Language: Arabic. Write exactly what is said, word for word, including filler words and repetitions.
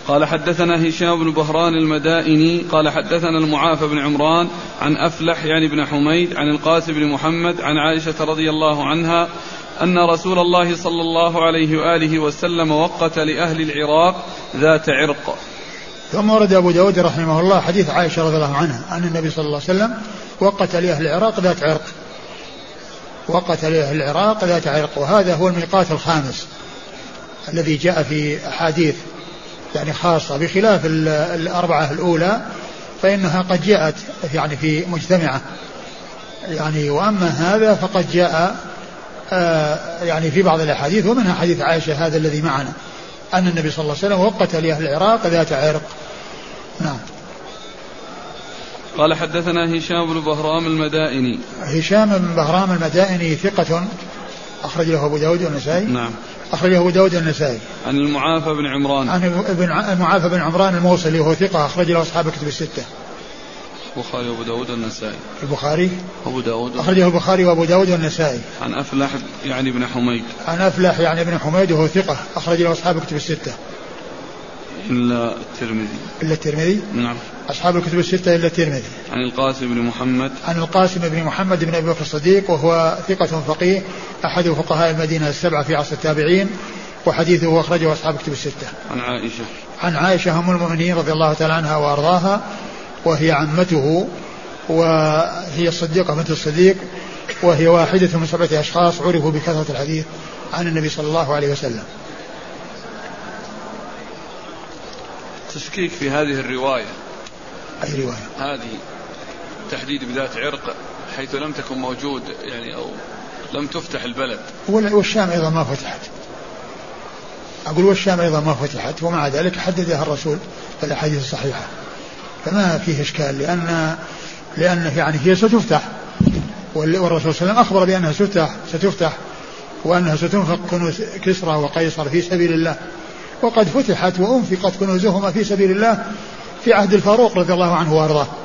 قال حدثنا هشام بن بهران المدائني قال حدثنا المعافى بن عمران عن أفلح يعني بن حميد عن القاسم بن محمد عن عائشة رضي الله عنها أن رسول الله صلى الله عليه وآله وسلم وقت لأهل العراق ذات عرق. ثم ورد أبو داود رحمه الله حديث عائشة رضي الله عنها أن النبي صلى الله عليه وسلم وقت لأهل العراق ذات عرق وقت لأهل العراق ذات عرق وهذا هو الميقات الخامس الذي جاء في أحاديث يعني خاصة بخلاف الأربعة الأولى فإنها قد جاءت يعني في مجتمعة يعني وأما هذا فقد جاء آه يعني في بعض الأحاديث ومنها حديث عائشة هذا الذي معنا أن النبي صلى الله عليه وسلم وقت لأهل العراق ذات عرق. نعم. قال حدثنا هشام بن بهرام المدائني. هشام بن بهرام المدائني ثقة أخرج له أبو داود والنسائي. نعم. أخرج له أبو داود والنسائي. عن المعافى بن عمران. عن المعافى بن عمران الموصلي وهو ثقة أخرج له أصحاب الكتب الستة. البخاري وأبو داود والنسائي. البخاري. أبو داود. أخرجه البخاري وأبو داود والنسائي. عن أفلح يعني بن حميد. عن أفلح يعني بن حميد وهو ثقة أخرج له أصحاب الكتب الستة. إلا الترمذي. إلا الترمذي. نعم. أصحاب الكتب الستة إلا الترمذي. عن القاسم بن محمد. عن القاسم بن محمد بن أبي بكر الصديق وهو ثقة فقيه أحد فقهاء المدينة السبعة في عصر التابعين وحديثه أخرجه أصحاب الكتب الستة. عن عائشة. عن عائشة أم المؤمنين رضي الله تعالى عنها وأرضاها وهي عمته وهي الصديقة بنت الصديق وهي واحدة من سبعة أشخاص عرفوا بكثرة الحديث عن النبي صلى الله عليه وسلم. تشكيك في هذه الرواية. أي رواية؟ هذه تحديد بذات عرق حيث لم تكن موجود يعني أو لم تفتح البلد. والشام أيضا ما فتحت. أقول والشام أيضا ما فتحت ومع ذلك حددها الرسول في الأحاديث الصحيحة فما فيه إشكال لأن لأن يعني هي ستفتح والرسول صلى الله عليه وسلم أخبر بأنها ستفتح ستفتح وأنها ستنفق كنوز كسرى وقيصر في سبيل الله وقد فتحت وأنفقت كنوزهما في سبيل الله في عهد الفاروق رضي الله عنه وأرضاه